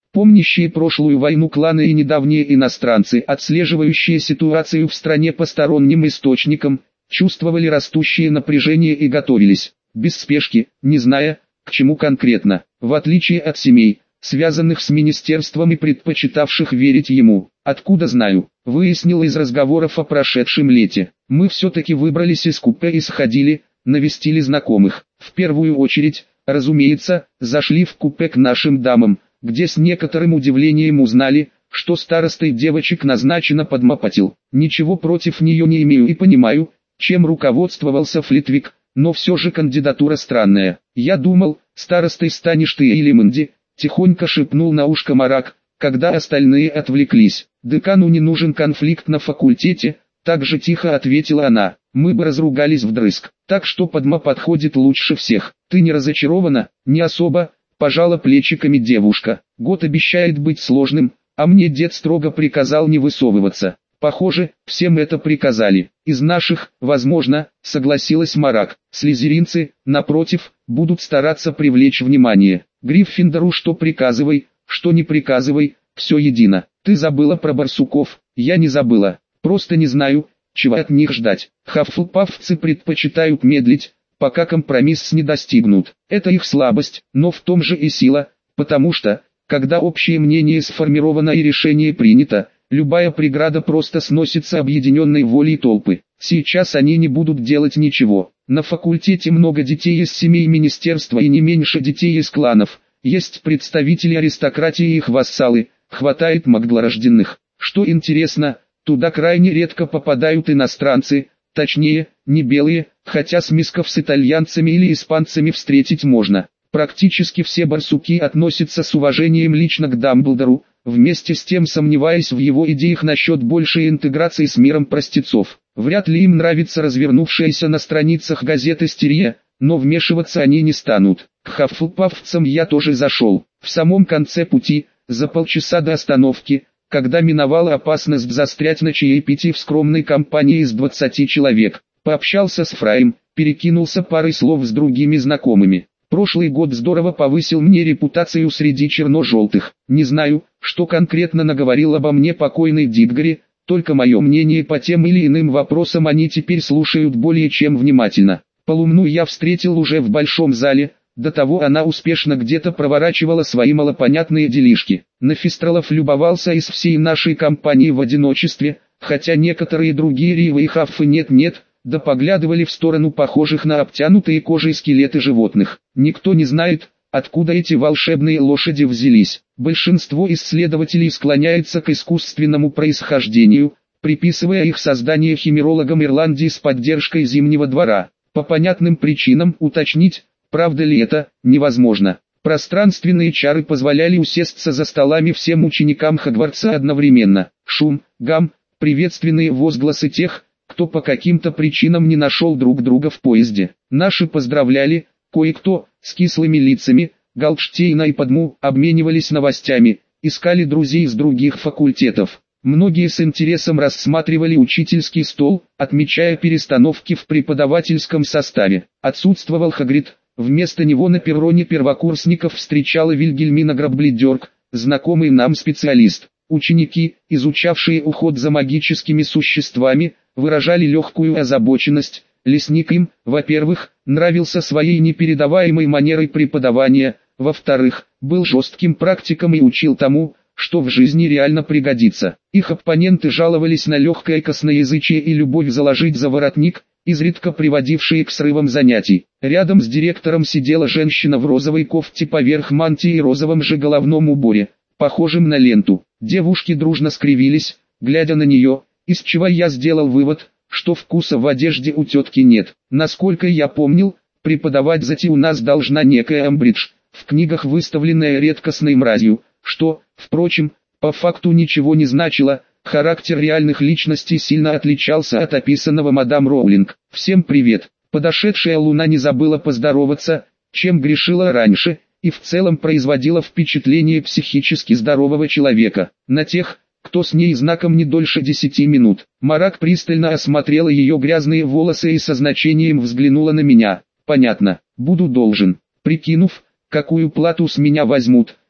помнящие прошлую войну кланы и недавние иностранцы, отслеживающие ситуацию в стране посторонним источникам, чувствовали растущее напряжение и готовились, без спешки, не зная, к чему конкретно, в отличие от семей, связанных с министерством и предпочитавших верить ему. Откуда знаю, выяснил из разговоров о прошедшем лете. Мы все-таки выбрались из купе и сходили, навестили знакомых. В первую очередь, разумеется, зашли в купе к нашим дамам, где с некоторым удивлением узнали, что старостой девочек назначена Подмапатил. Ничего против нее не имею и понимаю, чем руководствовался Флитвик, но все же кандидатура странная. Я думал, старостой станешь ты или Мэнди, тихонько шепнул на ушко Марак, когда остальные отвлеклись. Декану не нужен конфликт на факультете, так же тихо ответила она. Мы бы разругались вдрызг, так что Падма подходит лучше всех. Ты не разочарована? Не особо, пожала плечиками девушка. Год обещает быть сложным, а мне дед строго приказал не высовываться. Похоже, всем это приказали. Из наших, возможно, согласилась Марак. Слизеринцы, напротив, будут стараться привлечь внимание. Гриффиндору что приказывай, что не приказывай, все едино. Ты забыла про барсуков? Я не забыла, просто не знаю, чего от них ждать. Хаффлпафцы предпочитают медлить, пока компромисс не достигнут. Это их слабость, но в том же и сила, потому что, когда общее мнение сформировано и решение принято, любая преграда просто сносится объединенной волей толпы. Сейчас они не будут делать ничего. На факультете много детей из семей министерства и не меньше детей из кланов. Есть представители аристократии и их вассалы, хватает магдлорожденных. Что интересно, туда крайне редко попадают иностранцы, точнее, не белые, хотя смесков с итальянцами или испанцами встретить можно. Практически все барсуки относятся с уважением лично к Дамблдору, вместе с тем сомневаясь в его идеях насчет большей интеграции с миром простецов. Вряд ли им нравится развернувшаяся на страницах газеты истерия, но вмешиваться они не станут. К хаффлпафцам я тоже зашел. В самом конце пути, за полчаса до остановки, когда миновала опасность застрять на чаепитии в скромной компании из 20 человек, пообщался с Фраем, перекинулся парой слов с другими знакомыми. Прошлый год здорово повысил мне репутацию среди черно-желтых. Не знаю, что конкретно наговорил обо мне покойный Дитгари, только мое мнение по тем или иным вопросам они теперь слушают более чем внимательно. Полумну я встретил уже в большом зале, до того она успешно где-то проворачивала свои малопонятные делишки. На Фистралов любовался из всей нашей компании в одиночестве, хотя некоторые другие ривы и хаффы нет-нет, да поглядывали в сторону похожих на обтянутые кожей скелеты животных. Никто не знает, откуда эти волшебные лошади взялись. Большинство исследователей склоняется к искусственному происхождению, приписывая их создание химерологам Ирландии с поддержкой Зимнего двора. По понятным причинам уточнить, правда ли это, невозможно. Пространственные чары позволяли усесться за столами всем ученикам Хогвартса одновременно. Шум, гам, приветственные возгласы тех, кто по каким-то причинам не нашел друг друга в поезде. Наши поздравляли, кое-кто, с кислыми лицами, Галштейна и Падму, обменивались новостями, искали друзей с других факультетов. Многие с интересом рассматривали учительский стол, отмечая перестановки в преподавательском составе. Отсутствовал Хагрид, вместо него на перроне первокурсников встречала Вильгельмина Грабблидерк, знакомый нам специалист. Ученики, изучавшие уход за магическими существами, выражали легкую озабоченность. Лесник им, во-первых, нравился своей непередаваемой манерой преподавания, во-вторых, был жестким практиком и учил тому, что в жизни реально пригодится. Их оппоненты жаловались на легкое косноязычие и любовь заложить за воротник, изредка приводившие к срывам занятий. Рядом с директором сидела женщина в розовой кофте поверх мантии и розовом же головном уборе, похожем на ленту. Девушки дружно скривились, глядя на нее, из чего я сделал вывод, что вкуса в одежде у тетки нет. Насколько я помнил, преподавать зати у нас должна некая Амбридж, в книгах выставленная редкостной мразью, что, впрочем, по факту ничего не значило. Характер реальных личностей сильно отличался от описанного мадам Роулинг. «Всем привет!» Подошедшая Луна не забыла поздороваться, чем грешила раньше, и в целом производила впечатление психически здорового человека. На тех, кто с ней знаком не дольше 10 минут. Марак пристально осмотрела ее грязные волосы и со значением взглянула на меня. «Понятно, буду должен». Прикинув, какую плату с меня возьмут,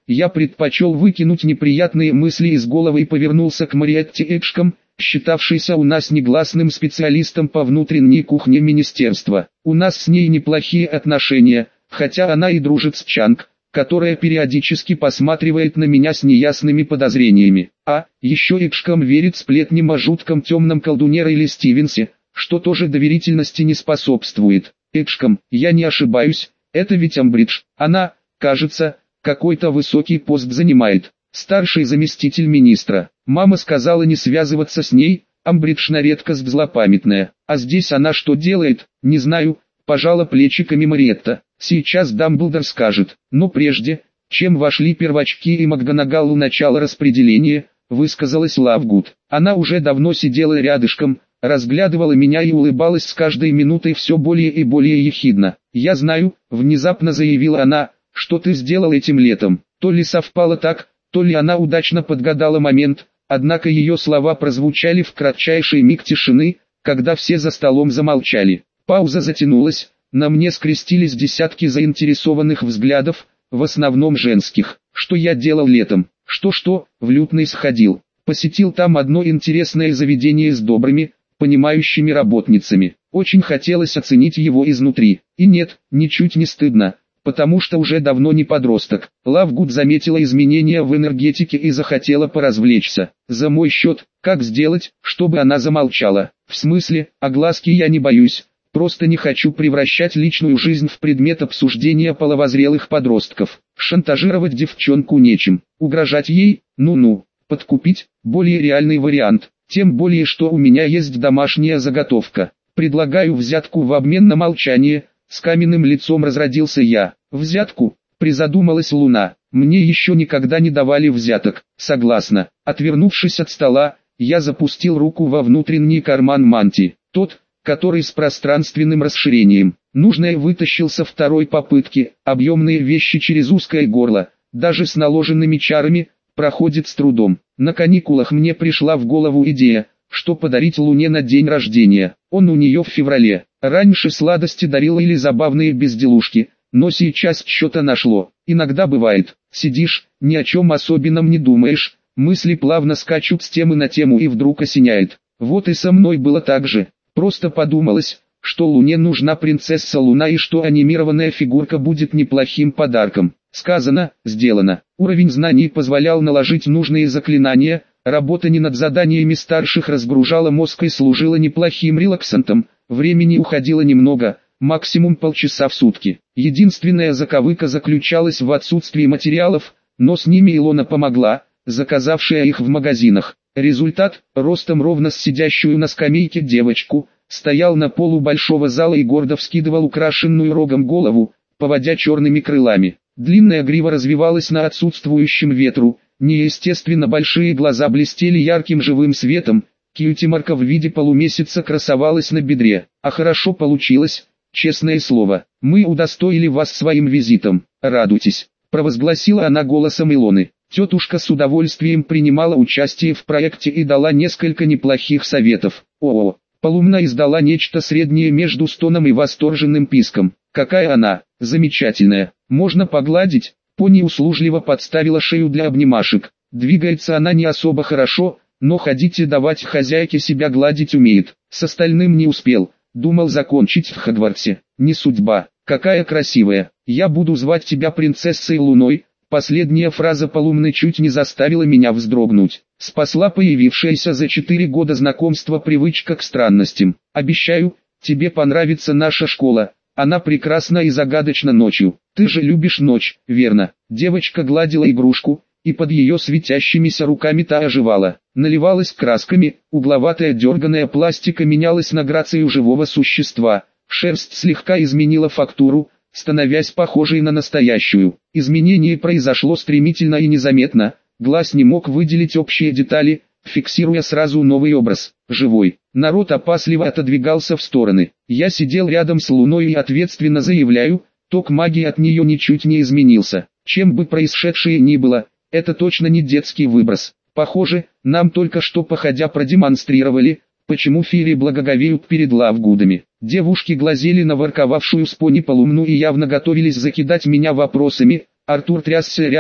Я предпочел выкинуть неприятные мысли из головы и повернулся к Мариетте Экшком, считавшейся у нас негласным специалистом по внутренней кухне министерства. У нас с ней неплохие отношения, хотя она и дружит с Чанг, которая периодически посматривает на меня с неясными подозрениями. А еще Экшком верит сплетням о жутком темном колдуне или Стивенсе, что тоже доверительности не способствует. Экшком, я не ошибаюсь, это ведь Амбридж. Она, кажется, какой-то высокий пост занимает. Старший заместитель министра. Мама сказала не связываться с ней, Амбридж на редкость злопамятная. А здесь она что делает, не знаю, пожала плечиками Мариетта. Сейчас Дамблдор скажет. Но прежде, чем вошли первачки и МакГонагал у начала распределения, высказалась Лавгуд. Она уже давно сидела рядышком, разглядывала меня и улыбалась с каждой минутой все более и более ехидно. «Я знаю», — внезапно заявила она, — «что ты сделал этим летом». То ли совпало так, то ли она удачно подгадала момент, однако ее слова прозвучали в кратчайший миг тишины, когда все за столом замолчали. Пауза затянулась, на мне скрестились десятки заинтересованных взглядов, в основном женских. Что я делал летом? Что, в Лютный сходил. Посетил там одно интересное заведение с добрыми, понимающими работницами. Очень хотелось оценить его изнутри. И нет, ничуть не стыдно, потому что уже давно не подросток. Лавгуд заметила изменения в энергетике и захотела поразвлечься. За мой счет, как сделать, чтобы она замолчала? В смысле, огласки я не боюсь, просто не хочу превращать личную жизнь в предмет обсуждения половозрелых подростков. Шантажировать девчонку нечем, угрожать ей, ну-ну, подкупить, более реальный вариант. Тем более, что у меня есть домашняя заготовка. Предлагаю взятку в обмен на молчание. С каменным лицом разродился я. Взятку? Призадумалась Луна. Мне еще никогда не давали взяток. Согласна. Отвернувшись от стола, я запустил руку во внутренний карман мантии. Тот, который с пространственным расширением. Нужное вытащил со второй попытки. Объемные вещи через узкое горло, даже с наложенными чарами, проходит с трудом. На каникулах мне пришла в голову идея, что подарить Луне на день рождения. Он у нее в феврале. Раньше сладости дарила или забавные безделушки, но сейчас что-то нашло. Иногда бывает, сидишь, ни о чем особенном не думаешь, мысли плавно скачут с темы на тему и вдруг осеняет. Вот и со мной было так же. Просто подумалось, что Луне нужна принцесса Луна и что анимированная фигурка будет неплохим подарком. Сказано, сделано. Уровень знаний позволял наложить нужные заклинания, работа не над заданиями старших разгружала мозг и служила неплохим релаксантом, времени уходило немного, максимум полчаса в сутки. Единственная заковыка заключалась в отсутствии материалов, но с ними Илона помогла, заказавшая их в магазинах. Результат, ростом ровно с сидящую на скамейке девочку, стоял на полу большого зала и гордо вскидывал украшенную рогом голову, поводя черными крылами. Длинная грива развивалась на отсутствующем ветру, неестественно большие глаза блестели ярким живым светом, кьюти-марка в виде полумесяца красовалась на бедре. А хорошо получилось, честное слово. Мы удостоили вас своим визитом, радуйтесь, провозгласила она голосом Илоны. Тетушка с удовольствием принимала участие в проекте и дала несколько неплохих советов. О-о, Полумна издала нечто среднее между стоном и восторженным писком. Какая она, замечательная, можно погладить? Пони услужливо подставила шею для обнимашек. Двигается она не особо хорошо, но ходить и давать хозяйке себя гладить умеет. С остальным не успел, думал закончить в Хогвартсе. Не судьба, какая красивая. Я буду звать тебя принцессой Луной. Последняя фраза Полумны чуть не заставила меня вздрогнуть. Спасла появившаяся за 4 года знакомства привычка к странностям. Обещаю, тебе понравится наша школа. Она прекрасна и загадочна ночью. Ты же любишь ночь, верно? Девочка гладила игрушку, и под ее светящимися руками та оживала. Наливалась красками, угловатая дерганая пластика менялась на грацию живого существа. Шерсть слегка изменила фактуру, становясь похожей на настоящую. Изменение произошло стремительно и незаметно, глаз не мог выделить общие детали, фиксируя сразу новый образ, живой. Народ опасливо отодвигался в стороны. Я сидел рядом с Луной и ответственно заявляю, ток магии от нее ничуть не изменился. Чем бы происшедшее ни было, это точно не детский выброс. Похоже, нам только что походя продемонстрировали, почему феи благоговеют перед Лавгудами. Девушки глазели на ворковавшую с пони Полумну и явно готовились закидать меня вопросами. Артур трясся рядом,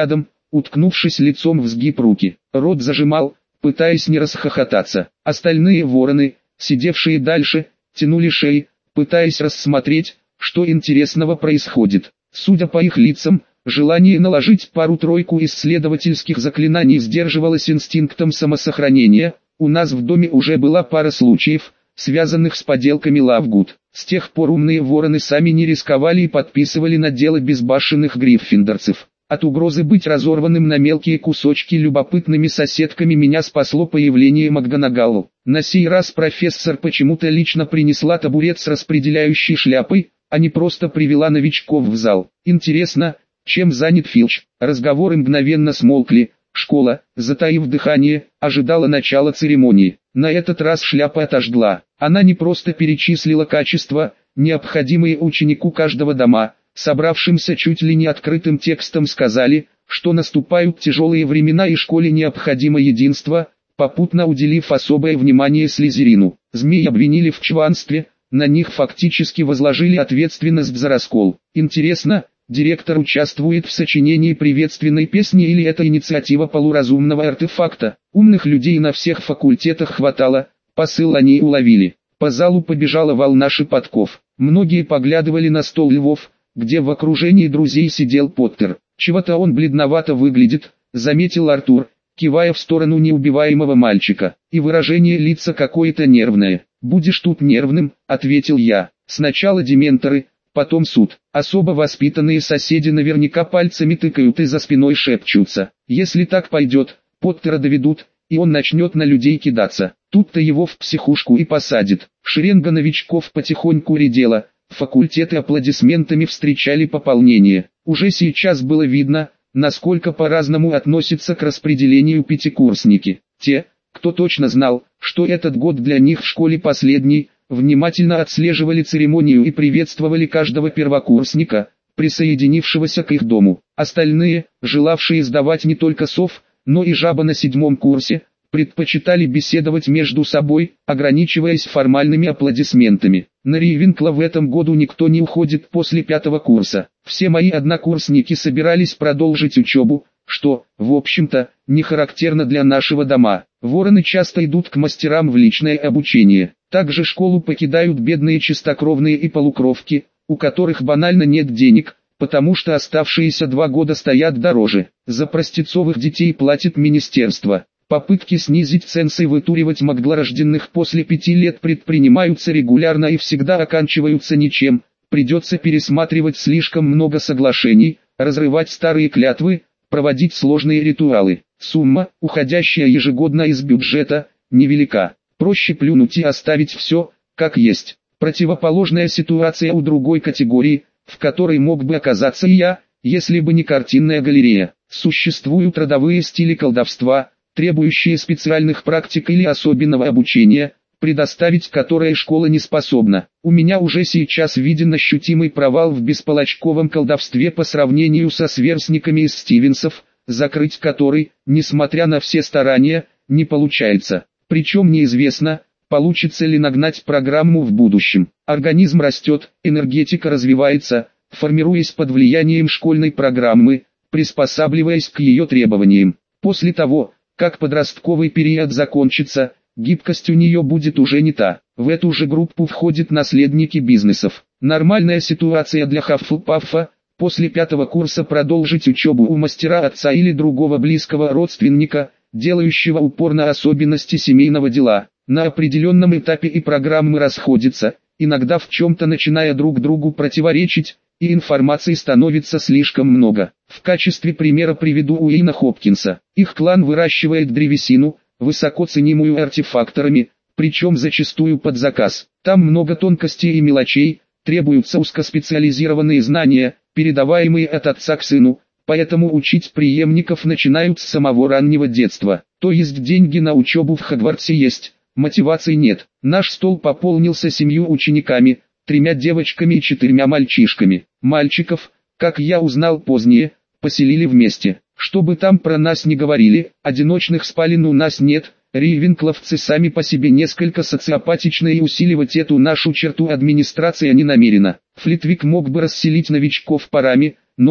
уткнувшись лицом в сгиб руки. Рот зажимал, пытаясь не расхохотаться. Остальные вороны, сидевшие дальше, тянули шеи, пытаясь рассмотреть, что интересного происходит. Судя по их лицам, желание наложить пару-тройку исследовательских заклинаний сдерживалось инстинктом самосохранения. У нас в доме уже была пара случаев, связанных с поделками Лавгуд. С тех пор умные вороны сами не рисковали и подписывали на дело безбашенных гриффиндорцев. От угрозы быть разорванным на мелкие кусочки любопытными соседками меня спасло появление МакГонагалл. На сей раз профессор почему-то лично принесла табурет с распределяющей шляпой, а не просто привела новичков в зал. Интересно, чем занят Филч? Разговоры мгновенно смолкли. Школа, затаив дыхание, ожидала начала церемонии. На этот раз шляпа отожгла. Она не просто перечислила качества, необходимые ученику каждого дома. Собравшимся чуть ли не открытым текстом сказали, что наступают тяжелые времена и школе необходимо единство, попутно уделив особое внимание Слизерину. Змей обвинили в чванстве, на них фактически возложили ответственность за раскол. Интересно, директор участвует в сочинении приветственной песни или это инициатива полуразумного артефакта? Умных людей на всех факультетах хватало, посыл они уловили. По залу побежала волна шепотков. Многие поглядывали на стол львов, где в окружении друзей сидел Поттер. «Чего-то он бледновато выглядит», — заметил Артур, кивая в сторону неубиваемого мальчика. «И выражение лица какое-то нервное». «Будешь тут нервным», — ответил я. «Сначала дементоры, потом суд». Особо воспитанные соседи наверняка пальцами тыкают и за спиной шепчутся. Если так пойдет, Поттера доведут, и он начнет на людей кидаться. Тут-то его в психушку и посадят. Шеренга новичков потихоньку редела. Факультеты аплодисментами встречали пополнение. Уже сейчас было видно, насколько по-разному относятся к распределению пятикурсники. Те, кто точно знал, что этот год для них в школе последний, внимательно отслеживали церемонию и приветствовали каждого первокурсника, присоединившегося к их дому. Остальные, желавшие сдавать не только сов, но и жаба на 7 курсе, предпочитали беседовать между собой, ограничиваясь формальными аплодисментами. На Рейвенкла в этом году никто не уходит после 5 курса. Все мои однокурсники собирались продолжить учебу, что, в общем-то, не характерно для нашего дома. Вороны часто идут к мастерам в личное обучение. Также школу покидают бедные чистокровные и полукровки, у которых банально нет денег, потому что оставшиеся 2 года стоят дороже. За простецовых детей платит министерство. Попытки снизить ценз и вытуривать маглорожденных после 5 лет предпринимаются регулярно и всегда оканчиваются ничем. Придется пересматривать слишком много соглашений, разрывать старые клятвы, проводить сложные ритуалы. Сумма, уходящая ежегодно из бюджета, невелика. Проще плюнуть и оставить все, как есть. Противоположная ситуация у другой категории, в которой мог бы оказаться и я, если бы не картинная галерея. Существуют родовые стили колдовства, требующие специальных практик или особенного обучения, предоставить которое школа не способна. У меня уже сейчас виден ощутимый провал в бесполочковом колдовстве по сравнению со сверстниками из Стивенсов, закрыть который, несмотря на все старания, не получается. Причем неизвестно, получится ли нагнать программу в будущем. Организм растет, энергетика развивается, формируясь под влиянием школьной программы, приспосабливаясь к ее требованиям. После того, как подростковый период закончится, гибкость у нее будет уже не та. В эту же группу входят наследники бизнесов. Нормальная ситуация для Хаффлпаффа – после 5 курса продолжить учебу у мастера отца или другого близкого родственника, делающего упор на особенности семейного дела. На определенном этапе и программы расходятся, иногда в чем-то начиная друг другу противоречить, и информации становится слишком много. В качестве примера приведу Уэйна Хопкинса. Их клан выращивает древесину, высоко ценимую артефакторами, причем зачастую под заказ. Там много тонкостей и мелочей, требуются узкоспециализированные знания, передаваемые от отца к сыну, поэтому учить преемников начинают с самого раннего детства. То есть деньги на учебу в Хогвартсе есть, мотивации нет. Наш стол пополнился 7 учениками, 3 девочками и 4 мальчишками. Мальчиков, как я узнал позднее, поселили вместе. Чтобы там про нас не говорили, одиночных спален у нас нет, рейвенкловцы сами по себе несколько социопатичны и усиливать эту нашу черту администрация не намерена. Флитвик мог бы расселить новичков парами, но,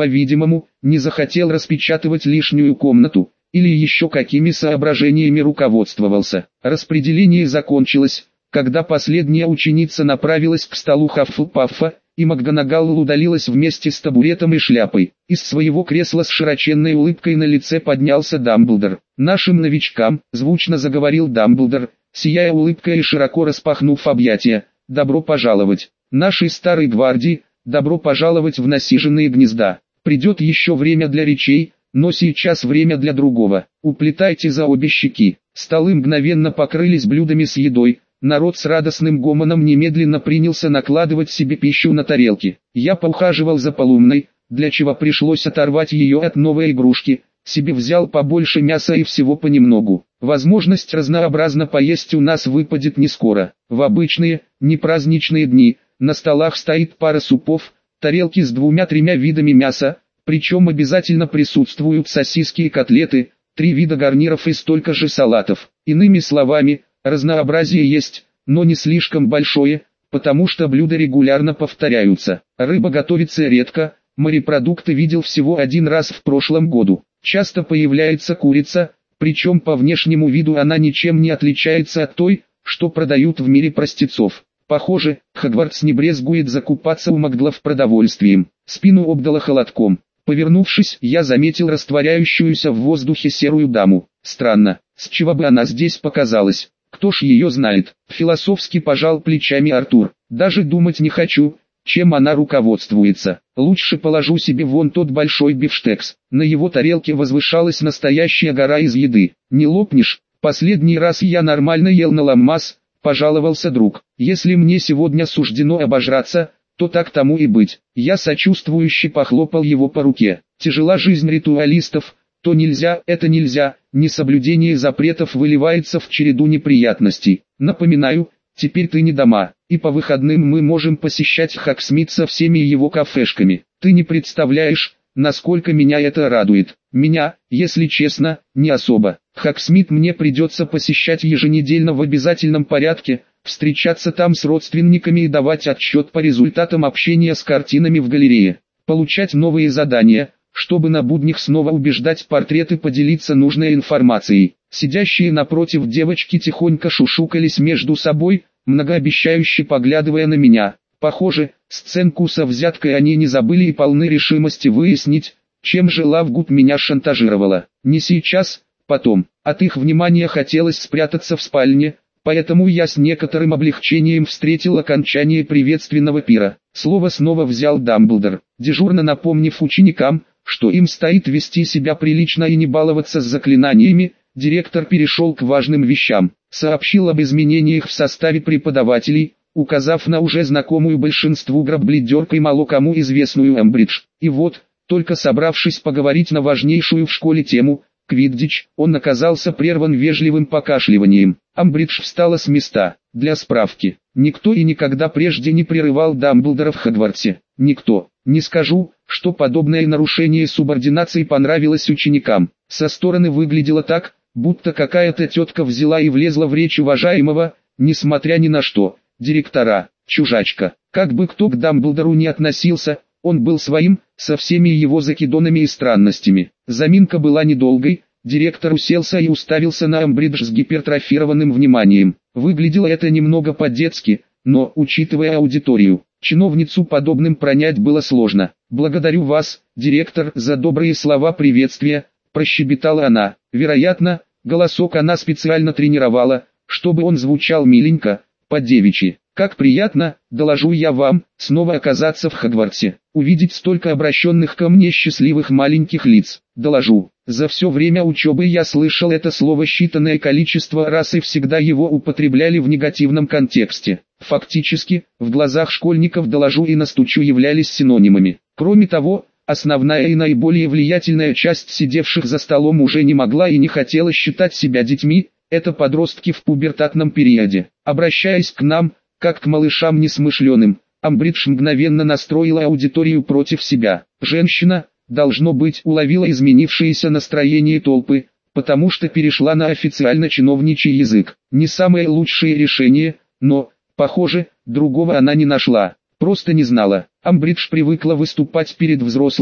По-видимому, не захотел распечатывать лишнюю комнату, или еще какими соображениями руководствовался. Распределение закончилось, когда последняя ученица направилась к столу Хаффлпаффа, и МакГонагал удалилась вместе с табуретом и шляпой. Из своего кресла с широченной улыбкой на лице поднялся Дамблдор. «Нашим новичкам», — звучно заговорил Дамблдор, сияя улыбкой и широко распахнув объятия, — «добро пожаловать. Нашей старой гвардии, добро пожаловать в насиженные гнезда. Придет еще время для речей, но сейчас время для другого. Уплетайте за обе щеки». Столы мгновенно покрылись блюдами с едой. Народ с радостным гомоном немедленно принялся накладывать себе пищу на тарелки. Я поухаживал за Полумной, для чего пришлось оторвать ее от новой игрушки, себе взял побольше мяса и всего понемногу. Возможность разнообразно поесть у нас выпадет не скоро. В обычные, непраздничные дни, на столах стоит пара супов, тарелки с 2-3 видами мяса, причем обязательно присутствуют сосиски и котлеты, 3 вида гарниров и столько же салатов. Иными словами, разнообразие есть, но не слишком большое, потому что блюда регулярно повторяются. Рыба готовится редко, морепродукты видел всего один раз в прошлом году. Часто появляется курица, причем по внешнему виду она ничем не отличается от той, что продают в мире простецов. Похоже, Хогвартс не брезгует закупаться у Макдлов продовольствием. Спину обдало холодком. Повернувшись, я заметил растворяющуюся в воздухе серую даму. Странно, с чего бы она здесь показалась? Кто ж ее знает? Философски пожал плечами Артур. Даже думать не хочу, чем она руководствуется. Лучше положу себе вон тот большой бифштекс. На его тарелке возвышалась настоящая гора из еды. Не лопнешь? Последний раз я нормально ел на ламмас, пожаловался друг. Если мне сегодня суждено обожраться, то так тому и быть. Я сочувствующе похлопал его по руке. Тяжела жизнь ритуалистов. То нельзя, это нельзя, несоблюдение запретов выливается в череду неприятностей. Напоминаю, теперь ты не дома, и по выходным мы можем посещать Хогсмит со всеми его кафешками. Ты не представляешь, насколько меня это радует. Меня, если честно, не особо. Хогсмит мне придется посещать еженедельно в обязательном порядке, встречаться там с родственниками и давать отчет по результатам общения с картинами в галерее, получать новые задания, чтобы на буднях снова убеждать портреты поделиться нужной информацией. Сидящие напротив девочки тихонько шушукались между собой, многообещающе поглядывая на меня. Похоже, сценку со взяткой они не забыли и полны решимости выяснить, чем же Лавгуд меня шантажировала. Не сейчас, потом. От их внимания хотелось спрятаться в спальне, поэтому я с некоторым облегчением встретил окончание приветственного пира. Слово снова взял Дамблдор, дежурно напомнив ученикам, что им стоит вести себя прилично и не баловаться с заклинаниями. Директор перешел к важным вещам, сообщил об изменениях в составе преподавателей, указав на уже знакомую большинству Грабблидерк и мало кому известную Эмбридж. И вот, только собравшись поговорить на важнейшую в школе тему, Квиддич, он оказался прерван вежливым покашливанием. Амбридж встала с места. Для справки, никто и никогда прежде не прерывал Дамблдора в Хогвартсе. Никто. Не скажу, что подобное нарушение субординации понравилось ученикам. Со стороны выглядело так, будто какая-то тетка взяла и влезла в речь уважаемого, несмотря ни на что, директора, чужачка. Как бы кто к Дамблдору не относился, он был своим, со всеми его закидонами и странностями. Заминка была недолгой, директор уселся и уставился на Амбридж с гипертрофированным вниманием. Выглядело это немного по-детски, но, учитывая аудиторию, чиновницу подобным пронять было сложно. «Благодарю вас, директор, за добрые слова приветствия», – прощебетала она. Вероятно, голосок она специально тренировала, чтобы он звучал миленько, по-девичьи. «Как приятно, доложу я вам, снова оказаться в Хогвартсе, увидеть столько обращенных ко мне счастливых маленьких лиц. Доложу, за все время учебы я слышал это слово считанное количество раз и всегда его употребляли в негативном контексте. Фактически, в глазах школьников доложу и настучу являлись синонимами. Кроме того, основная и наиболее влиятельная часть сидевших за столом уже не могла и не хотела считать себя детьми, это подростки в пубертатном периоде. Обращаясь к нам, как к малышам несмышленым, Амбридж мгновенно настроила аудиторию против себя. Женщина, должно быть, уловила изменившееся настроение толпы, потому что перешла на официально-чиновничий язык. Не самое лучшее решение, но, похоже, другого она не нашла. Просто не знала. Амбридж привыкла выступать перед взрослыми,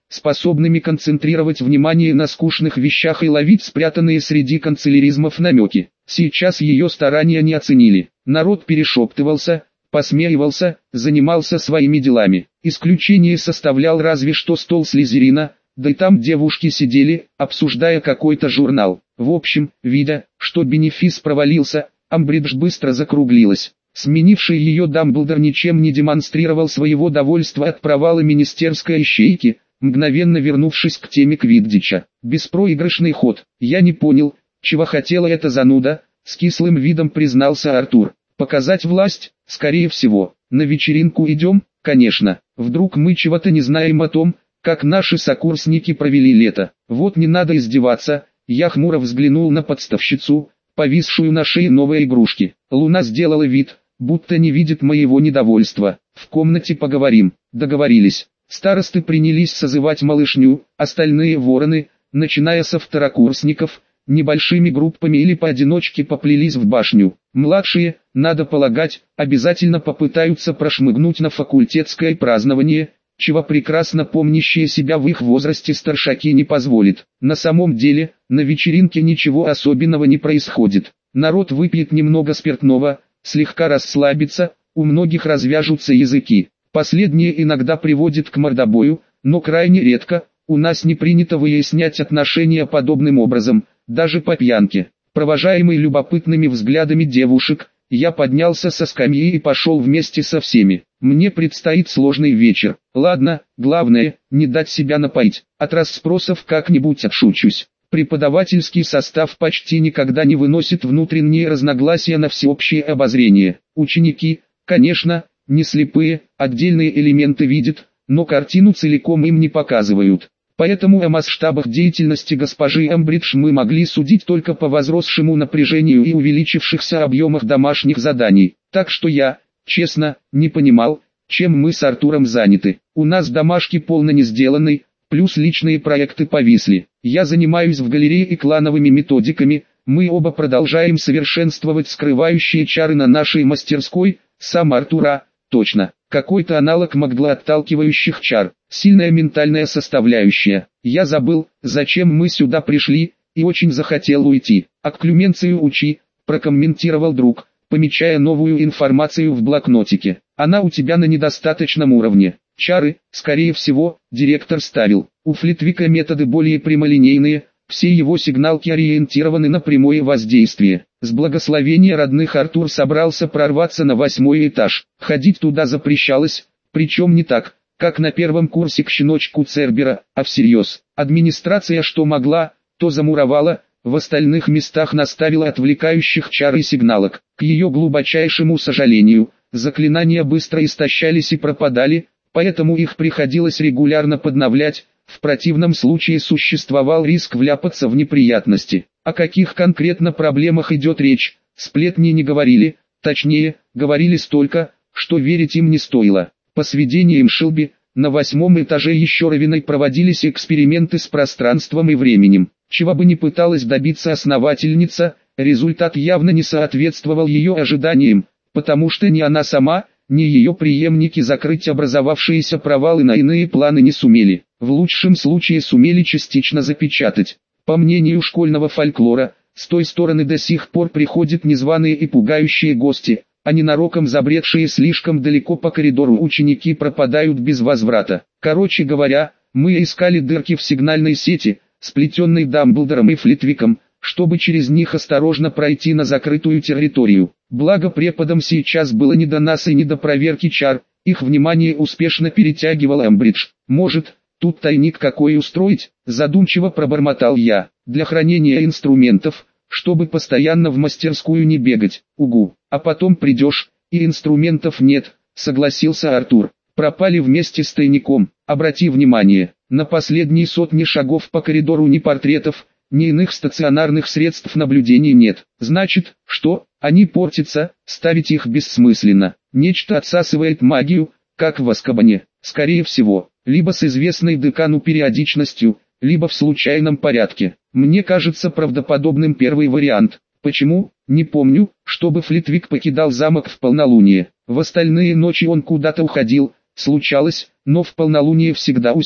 способными концентрировать внимание на скучных вещах и ловить спрятанные среди канцеляризмов намеки. Сейчас ее старания не оценили. Народ перешептывался, посмеивался, занимался своими делами. Исключение составлял разве что стол Слизерина, да и там девушки сидели, обсуждая какой-то журнал. В общем, видя, что бенефис провалился, Амбридж быстро закруглилась. Сменивший ее Дамблдор ничем не демонстрировал своего довольства от провала министерской ищейки, мгновенно вернувшись к теме Квиддича. Беспроигрышный ход. Я не понял, чего хотела эта зануда, с кислым видом признался Артур. Показать власть, скорее всего. На вечеринку идем, конечно. Вдруг мы чего-то не знаем о том, как наши сокурсники провели лето. Вот не надо издеваться. Я хмуро взглянул на подставщицу, повисшую на шее новой игрушки. Луна сделала вид, будто не видит моего недовольства. В комнате поговорим. Договорились. Старосты принялись созывать малышню, остальные вороны, начиная со второкурсников, небольшими группами или поодиночке поплелись в башню. Младшие, надо полагать, обязательно попытаются прошмыгнуть на факультетское празднование, чего прекрасно помнящие себя в их возрасте старшаки не позволит. На самом деле, на вечеринке ничего особенного не происходит. Народ выпьет немного спиртного, слегка расслабится, у многих развяжутся языки. Последнее иногда приводит к мордобою, но крайне редко. У нас не принято выяснять отношения подобным образом, даже по пьянке. Провожаемый любопытными взглядами девушек, я поднялся со скамьи и пошел вместе со всеми. Мне предстоит сложный вечер. Ладно, главное, не дать себя напоить. От расспросов как-нибудь отшучусь. Преподавательский состав почти никогда не выносит внутренние разногласия на всеобщее обозрение. Ученики, конечно, не слепые, отдельные элементы видят, но картину целиком им не показывают. Поэтому о масштабах деятельности госпожи Амбридж мы могли судить только по возросшему напряжению и увеличившихся объемах домашних заданий. Так что я, честно, не понимал, чем мы с Артуром заняты. У нас домашки полно не сделаны, плюс личные проекты повисли. Я занимаюсь в галерее и клановыми методиками, мы оба продолжаем совершенствовать скрывающие чары на нашей мастерской, сам Артура, точно. Какой-то аналог маглоотталкивающих чар, сильная ментальная составляющая. Я забыл, зачем мы сюда пришли, и очень захотел уйти. Акклюменцию учи, прокомментировал друг, помечая новую информацию в блокнотике. Она у тебя на недостаточном уровне. Чары, скорее всего, директор ставил. У Флитвика методы более прямолинейные, все его сигналки ориентированы на прямое воздействие. С благословения родных Артур собрался прорваться на 8-й этаж. Ходить туда запрещалось, причем не так, как на первом курсе к щеночку Цербера, а всерьез. Администрация что могла, то замуровала, в остальных местах наставила отвлекающих чар и сигналок. К ее глубочайшему сожалению, заклинания быстро истощались и пропадали, поэтому их приходилось регулярно подновлять. В противном случае существовал риск вляпаться в неприятности. О каких конкретно проблемах идет речь, сплетни не говорили, точнее, говорили столько, что верить им не стоило. По сведениям Шилби, на 8-м этаже еще равиной проводились эксперименты с пространством и временем. Чего бы ни пыталась добиться основательница, результат явно не соответствовал ее ожиданиям, потому что ни она сама, ни ее преемники закрыть образовавшиеся провалы на иные планы не сумели. В лучшем случае сумели частично запечатать. По мнению школьного фольклора, с той стороны до сих пор приходят незваные и пугающие гости, а ненароком забредшие слишком далеко по коридору ученики пропадают без возврата. Короче говоря, мы искали дырки в сигнальной сети, сплетенной Дамблдором и Флитвиком, чтобы через них осторожно пройти на закрытую территорию. Благо преподам сейчас было не до нас и не до проверки чар, их внимание успешно перетягивал Амбридж. Может, тут тайник какой устроить, задумчиво пробормотал я, для хранения инструментов, чтобы постоянно в мастерскую не бегать. Угу, а потом придешь, и инструментов нет, согласился Артур. Пропали вместе с тайником. Обрати внимание, на последние сотни шагов по коридору ни портретов, ни иных стационарных средств наблюдения нет. Значит, что? Они портятся, ставить их бессмысленно. Нечто отсасывает магию, как в Азкабане. Скорее всего, либо с известной декану периодичностью, либо в случайном порядке. Мне кажется правдоподобным первый вариант. Почему? Не помню, чтобы Флитвик покидал замок в полнолуние. В остальные ночи он куда-то уходил, случалось, но в полнолуние всегда у себя.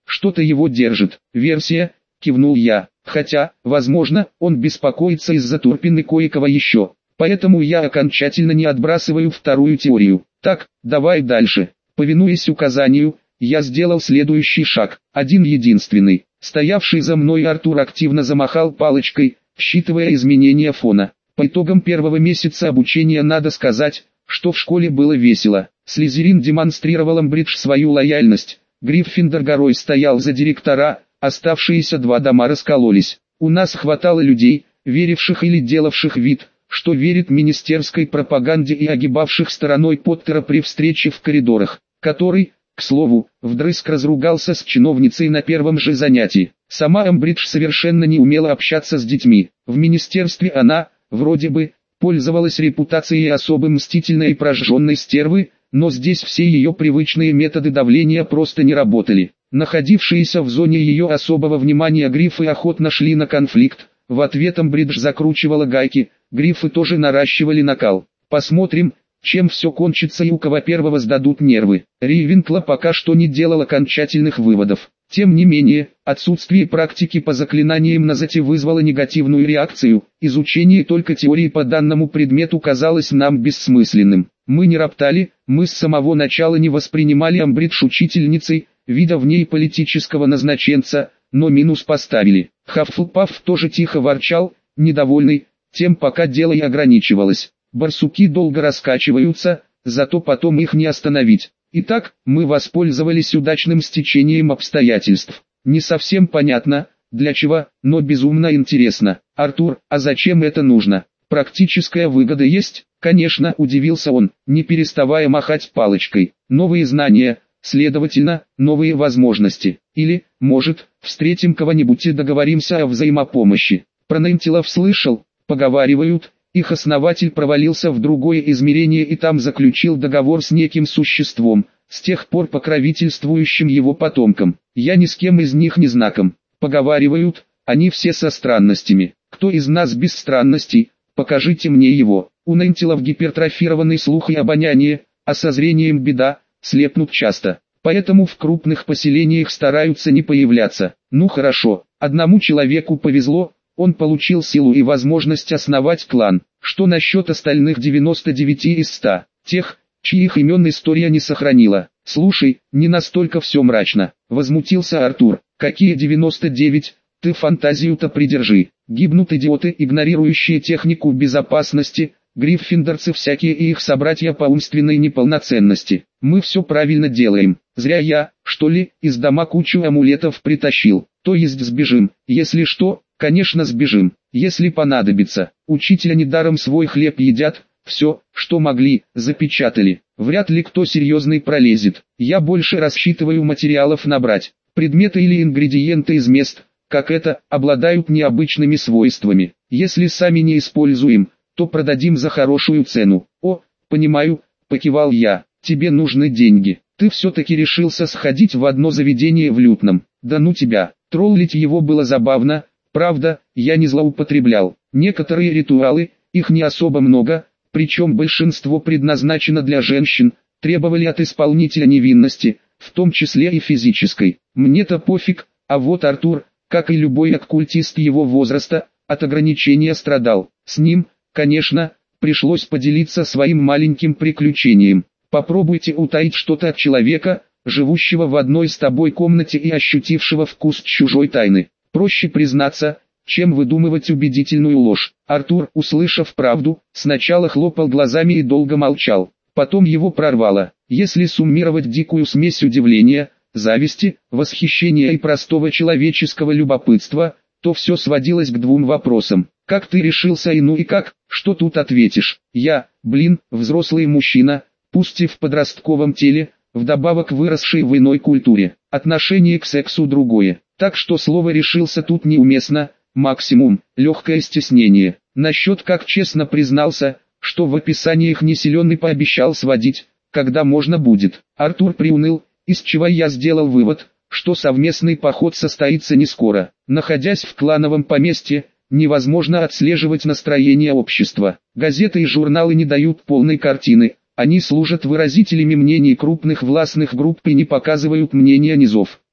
что-то его держит. Версия, кивнул я. Хотя, возможно, он беспокоится из-за Турпин кое-кого еще. Поэтому я окончательно не отбрасываю вторую теорию. Так, давай дальше. Повинуясь указанию, я сделал следующий шаг. Один единственный. Стоявший за мной Артур активно замахал палочкой, считывая изменения фона. По итогам первого месяца обучения надо сказать, что в школе было весело. Слизерин демонстрировал Амбридж свою лояльность. Гриффиндор горой стоял за директора, оставшиеся два дома раскололись. У нас хватало людей, веривших или делавших вид, что верит министерской пропаганде и огибавших стороной Поттера при встрече в коридорах, который, к слову, вдрызг разругался с чиновницей на первом же занятии. Сама Амбридж совершенно не умела общаться с детьми. В министерстве она, вроде бы, пользовалась репутацией особо мстительной и прожженной стервы, но здесь все ее привычные методы давления просто не работали. Находившиеся в зоне ее особого внимания грифы охотно шли на конфликт, в ответ Амбридж закручивала гайки, грифы тоже наращивали накал. Посмотрим, чем все кончится и у кого первого сдадут нервы. Рейвенкло пока что не делал окончательных выводов. Тем не менее, отсутствие практики по заклинаниям Назати вызвало негативную реакцию, изучение только теории по данному предмету казалось нам бессмысленным. Мы не роптали, мы с самого начала не воспринимали Амбридж учительницей, видя в ней политического назначенца, но минус поставили. Хаффлпафф тоже тихо ворчал, недовольный, тем пока дело и ограничивалось. Барсуки долго раскачиваются, зато потом их не остановить. Итак, мы воспользовались удачным стечением обстоятельств. Не совсем понятно, для чего, но безумно интересно. Артур, а зачем это нужно? Практическая выгода есть? Конечно, удивился он, не переставая махать палочкой. Новые знания, следовательно, новые возможности. Или, может, встретим кого-нибудь и договоримся о взаимопомощи. Про Нентилов слышал, поговаривают, их основатель провалился в другое измерение и там заключил договор с неким существом, с тех пор покровительствующим его потомкам. Я ни с кем из них не знаком. Поговаривают, они все со странностями. Кто из нас без странностей? Покажите мне его. У Нентилов гипертрофированный слух и обоняние, а со зрением беда, слепнут часто. Поэтому в крупных поселениях стараются не появляться. Ну хорошо, одному человеку повезло, он получил силу и возможность основать клан. Что насчет остальных 99 из 100, тех, чьих имен история не сохранила? Слушай, не настолько все мрачно, возмутился Артур. Какие 99? Ты фантазию-то придержи. Гибнут идиоты, игнорирующие технику безопасности, гриффиндорцы всякие и их собратья по умственной неполноценности. Мы все правильно делаем. Зря я, что ли, из дома кучу амулетов притащил. То есть сбежим, если что. Конечно сбежим, если понадобится. Учителя недаром свой хлеб едят, все, что могли, запечатали. Вряд ли кто серьезный пролезет. Я больше рассчитываю материалов набрать. Предметы или ингредиенты из мест, как это, обладают необычными свойствами. Если сами не используем, то продадим за хорошую цену. О, понимаю, покивал я. Тебе нужны деньги. Ты все-таки решился сходить в одно заведение в Лютном. Да ну тебя. Троллить его было забавно. Правда, я не злоупотреблял. Некоторые ритуалы, их не особо много, причем большинство предназначено для женщин, требовали от исполнителя невинности, в том числе и физической. Мне-то пофиг, а вот Артур, как и любой оккультист его возраста, от ограничения страдал. С ним, конечно, пришлось поделиться своим маленьким приключением. Попробуйте утаить что-то от человека, живущего в одной с тобой комнате и ощутившего вкус чужой тайны. Проще признаться, чем выдумывать убедительную ложь. Артур, услышав правду, сначала хлопал глазами и долго молчал. Потом его прорвало. Если суммировать дикую смесь удивления, зависти, восхищения и простого человеческого любопытства, то все сводилось к двум вопросам. Как ты решился и ну и как, что тут ответишь? Я, взрослый мужчина, пусть и в подростковом теле, вдобавок выросший в иной культуре. Отношение к сексу другое. Так что слово «решился» тут неуместно, максимум, легкое стеснение. Насчет как честно признался, что в описаниях не силен и пообещал сводить, когда можно будет. Артур приуныл, из чего я сделал вывод, что совместный поход состоится не скоро. Находясь в клановом поместье, невозможно отслеживать настроение общества. Газеты и журналы не дают полной картины, они служат выразителями мнений крупных властных групп и не показывают мнения низов.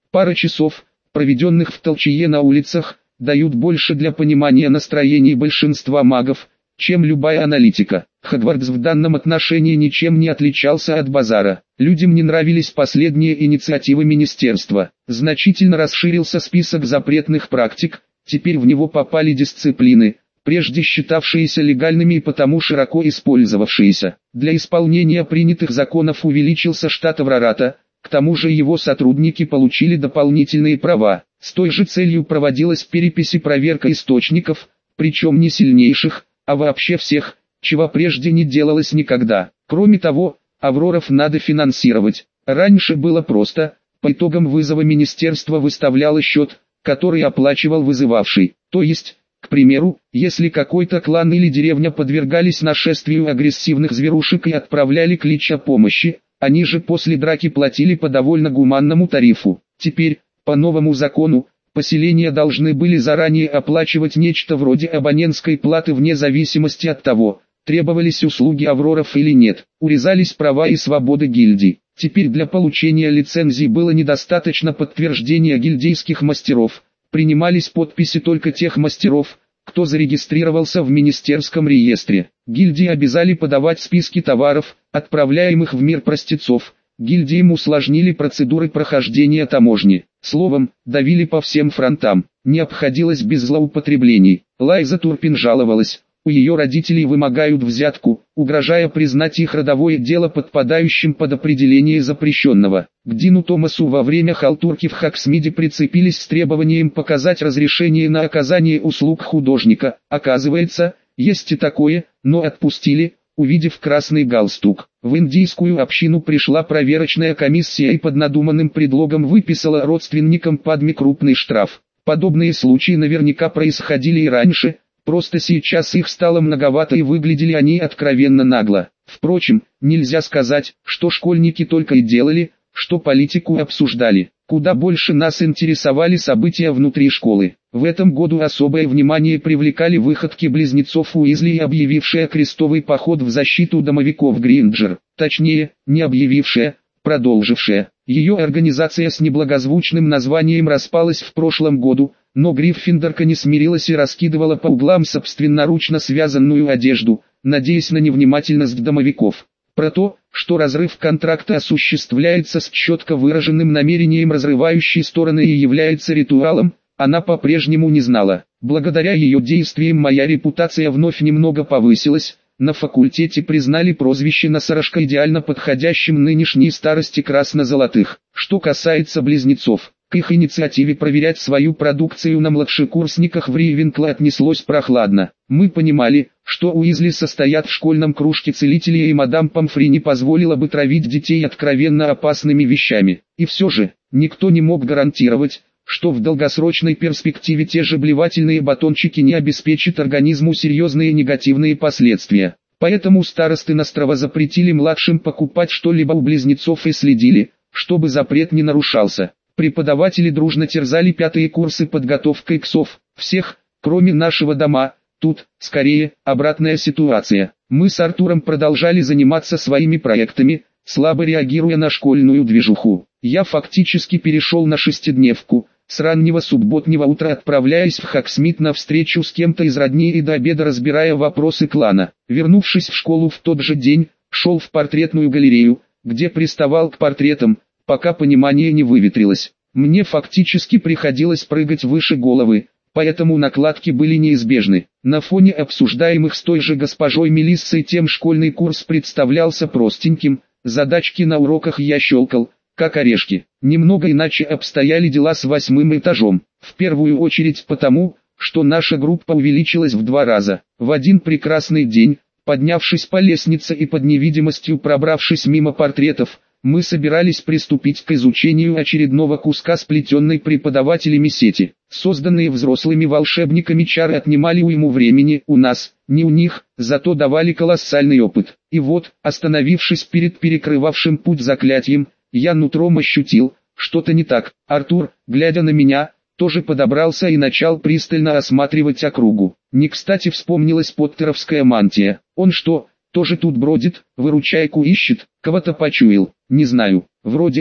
Пара часов, проведенных в толчее на улицах, дают больше для понимания настроений большинства магов, чем любая аналитика. Хогвартс в данном отношении ничем не отличался от базара. Людям не нравились последние инициативы министерства. Значительно расширился список запретных практик, теперь в него попали дисциплины, прежде считавшиеся легальными и потому широко использовавшиеся. Для исполнения принятых законов увеличился штат Аврората, к тому же его сотрудники получили дополнительные права. С той же целью проводилась перепись и проверка источников, причем не сильнейших, а вообще всех, чего прежде не делалось никогда. Кроме того, Авроров надо финансировать. Раньше было просто, по итогам вызова министерство выставляло счет, который оплачивал вызывавший. То есть, к примеру, если какой-то клан или деревня подвергались нашествию агрессивных зверушек и отправляли клич о помощи, они же после драки платили по довольно гуманному тарифу. Теперь, по новому закону, поселения должны были заранее оплачивать нечто вроде абонентской платы вне зависимости от того, требовались услуги Авроров или нет. Урезались права и свободы гильдий. Теперь для получения лицензий было недостаточно подтверждения гильдейских мастеров. Принимались подписи только тех мастеров, кто зарегистрировался в министерском реестре. Гильдии обязали подавать списки товаров, отправляемых в мир простецов. Гильдиям усложнили процедуры прохождения таможни. Словом, давили по всем фронтам. Не обходилось без злоупотреблений. Лайза Турпин жаловалась. У ее родителей вымогают взятку, угрожая признать их родовое дело подпадающим под определение запрещенного. К Дину Томасу во время халтурки в Хоксмиде прицепились с требованием показать разрешение на оказание услуг художника. Оказывается, есть и такое, но отпустили, увидев красный галстук. В индийскую общину пришла проверочная комиссия и под надуманным предлогом выписала родственникам Падме крупный штраф. Подобные случаи наверняка происходили и раньше, просто сейчас их стало многовато и выглядели они откровенно нагло. Впрочем, нельзя сказать, что школьники только и делали, что политику обсуждали. Куда больше нас интересовали события внутри школы. В этом году особое внимание привлекали выходки близнецов Уизли и объявившая крестовый поход в защиту домовиков Гринджер. Точнее, не объявившая, продолжившая. Ее организация с неблагозвучным названием распалась в прошлом году, но Гриффиндорка не смирилась и раскидывала по углам собственноручно связанную одежду, надеясь на невнимательность домовиков. Про то, что разрыв контракта осуществляется с четко выраженным намерением разрывающей стороны и является ритуалом, она по-прежнему не знала. Благодаря ее действиям моя репутация вновь немного повысилась, на факультете признали прозвище носорожка идеально подходящим нынешней старости красно-золотых. Что касается близнецов, к их инициативе проверять свою продукцию на младшекурсниках в Рейвенкле отнеслось прохладно. Мы понимали, что Уизли состоят в школьном кружке целителей и мадам Помфри не позволила бы травить детей откровенно опасными вещами. И все же, никто не мог гарантировать, что в долгосрочной перспективе те же блевательные батончики не обеспечат организму серьезные негативные последствия. Поэтому старосты Настрова запретили младшим покупать что-либо у близнецов и следили, чтобы запрет не нарушался. Преподаватели дружно терзали пятые курсы подготовкой к СОВ. Всех, кроме нашего дома. Тут, скорее, обратная ситуация. Мы с Артуром продолжали заниматься своими проектами, слабо реагируя на школьную движуху. Я фактически перешел на шестидневку, с раннего субботнего утра отправляясь в Хоксмид на встречу с кем-то из родни и до обеда разбирая вопросы клана. Вернувшись в школу в тот же день, шел в портретную галерею, где приставал к портретам, пока понимание не выветрилось. Мне фактически приходилось прыгать выше головы, поэтому накладки были неизбежны. На фоне обсуждаемых с той же госпожой Мелиссой тем школьный курс представлялся простеньким, задачки на уроках я щелкал, как орешки. Немного иначе обстояли дела с 8-м этажом. В первую очередь потому, что наша группа увеличилась в 2 раза. В один прекрасный день, поднявшись по лестнице и под невидимостью пробравшись мимо портретов, мы собирались приступить к изучению очередного куска сплетенной преподавателями сети. Созданные взрослыми волшебниками чары отнимали уйму времени у нас, не у них, зато давали колоссальный опыт. И вот, остановившись перед перекрывавшим путь заклятием, я нутром ощутил, что-то не так. Артур, глядя на меня, тоже подобрался и начал пристально осматривать округу. Не кстати вспомнилась поттеровская мантия. Он что, тоже тут бродит, выручайку ищет, кого-то почуял? Не знаю, вроде бы.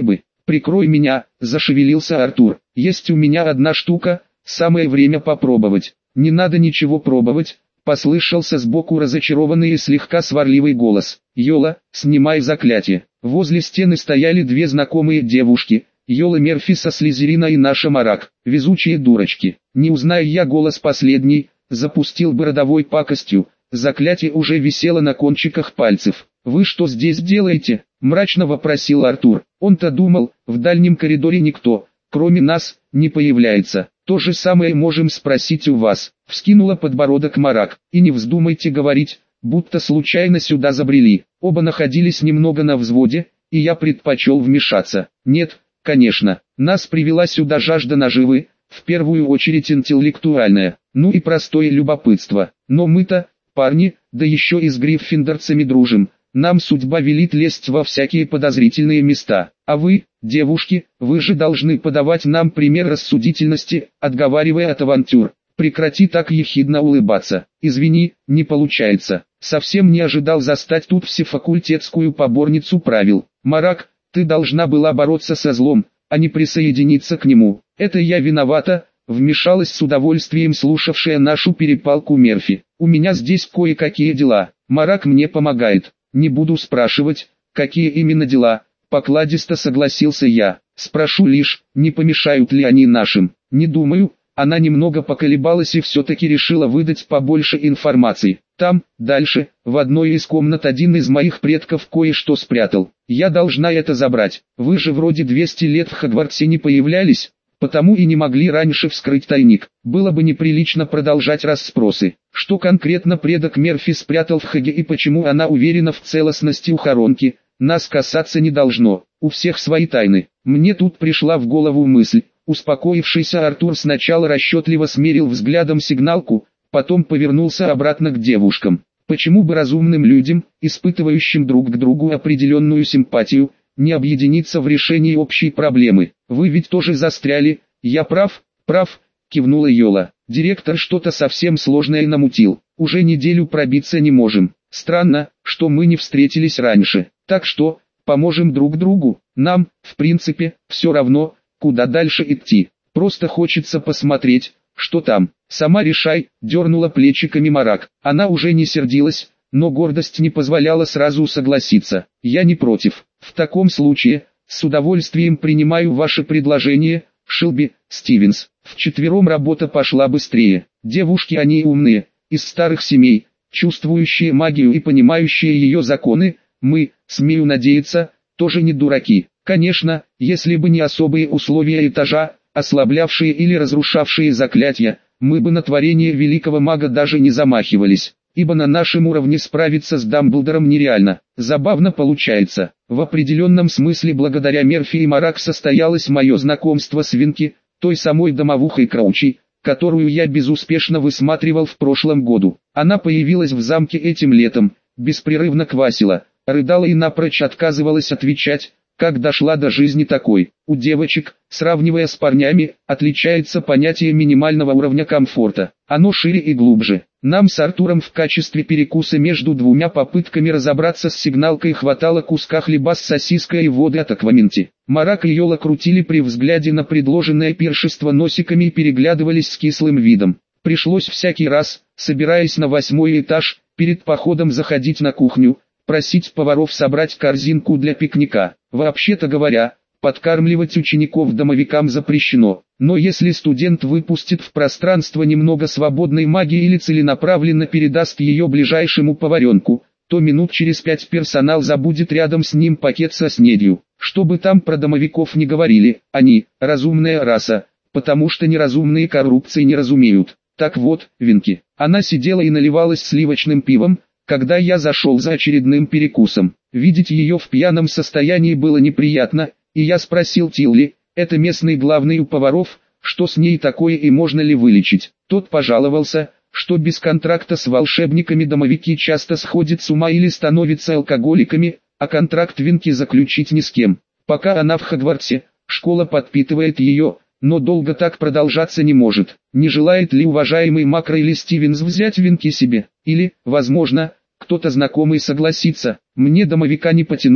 «Прикрой меня», – зашевелился Артур. «Есть у меня одна штука, самое время попробовать». «Не надо ничего пробовать», – послышался сбоку разочарованный и слегка сварливый голос. «Йола, снимай заклятие». Возле стены стояли две знакомые девушки, Йола Мерфи со Слизерина и наша Марак, везучие дурочки. Не узная я голос последней, запустил бы родовой пакостью, заклятие уже висело на кончиках пальцев. «Вы что здесь делаете?» – мрачно вопросил Артур. Он-то думал, в дальнем коридоре никто, кроме нас, не появляется. «То же самое можем спросить у вас», – вскинула подбородок Марак. «И не вздумайте говорить, будто случайно сюда забрели». Оба находились немного на взводе, и я предпочел вмешаться. «Нет, конечно, нас привела сюда жажда наживы, в первую очередь интеллектуальная, ну и простое любопытство. Но мы-то, парни, да еще и с гриффиндорцами дружим. Нам судьба велит лезть во всякие подозрительные места. А вы, девушки, вы же должны подавать нам пример рассудительности, отговаривая от авантюр. Прекрати так ехидно улыбаться. Извини, не получается. Совсем не ожидал застать тут всефакультетскую поборницу правил. Марак, ты должна была бороться со злом, а не присоединиться к нему. Это я виновата», вмешалась с удовольствием слушавшая нашу перепалку Мерфи. «У меня здесь кое-какие дела. Марак мне помогает. Не буду спрашивать, какие именно дела», покладисто согласился я. «Спрошу лишь, не помешают ли они нашим». «Не думаю». Она немного поколебалась и все-таки решила выдать побольше информации. «Там, дальше, в одной из комнат один из моих предков кое-что спрятал. Я должна это забрать. Вы же вроде 200 лет в Хогвартсе не появлялись, потому и не могли раньше вскрыть тайник. Было бы неприлично продолжать расспросы. Что конкретно предок Мерфи спрятал в Хоге и почему она уверена в целостности ухоронки, нас касаться не должно. У всех свои тайны». Мне тут пришла в голову мысль. Успокоившийся Артур сначала расчетливо смерил взглядом сигналку, потом повернулся обратно к девушкам. «Почему бы разумным людям, испытывающим друг к другу определенную симпатию, не объединиться в решении общей проблемы? Вы ведь тоже застряли». «Я прав?» «Прав», кивнула Йола. «Директор что-то совсем сложное намутил. Уже неделю пробиться не можем. Странно, что мы не встретились раньше. Так что, поможем друг другу. Нам, в принципе, все равно, куда дальше идти. Просто хочется посмотреть, что там». «Сама решай», дернула плечиками Марак. Она уже не сердилась, но гордость не позволяла сразу согласиться. «Я не против. В таком случае, с удовольствием принимаю ваше предложение, Шилби, Стивенс». Вчетвером работа пошла быстрее. Девушки они умные, из старых семей, чувствующие магию и понимающие ее законы. Мы, смею надеяться, тоже не дураки. Конечно, если бы не особые условия этажа, ослаблявшие или разрушавшие заклятия, мы бы на творение великого мага даже не замахивались, ибо на нашем уровне справиться с Дамблдором нереально. Забавно получается. В определенном смысле благодаря Мерфи и Марак состоялось мое знакомство с Винки, той самой домовухой Краучей, которую я безуспешно высматривал в прошлом году. Она появилась в замке этим летом, беспрерывно квасила, рыдала и напрочь отказывалась отвечать, как дошла до жизни такой. У девочек, сравнивая с парнями, отличается понятие минимального уровня комфорта. Оно шире и глубже. Нам с Артуром в качестве перекуса между двумя попытками разобраться с сигналкой хватало куска хлеба с сосиской и воды от Акваменти. Марак и Йола крутили при взгляде на предложенное пиршество носиками и переглядывались с кислым видом. Пришлось всякий раз, собираясь на 8-й этаж, перед походом заходить на кухню, просить поваров собрать корзинку для пикника. Вообще-то говоря, подкармливать учеников домовикам запрещено, но если студент выпустит в пространство немного свободной магии или целенаправленно передаст ее ближайшему поваренку, то минут через 5 персонал забудет рядом с ним пакет со снедью. Что бы там про домовиков не говорили, они – разумная раса, потому что неразумные коррупции не разумеют. Так вот, Винки, она сидела и наливалась сливочным пивом, когда я зашел за очередным перекусом. Видеть ее в пьяном состоянии было неприятно, и я спросил Тилли, это местный главный у поваров, что с ней такое и можно ли вылечить. Тот пожаловался, что без контракта с волшебниками домовики часто сходят с ума или становятся алкоголиками, а контракт Винки заключить ни с кем. Пока она в Хогвартсе, школа подпитывает ее, но долго так продолжаться не может. Не желает ли уважаемый Макро или Стивенс взять Винки себе? Или, возможно, кто-то знакомый согласится. Мне домовика не потянуть,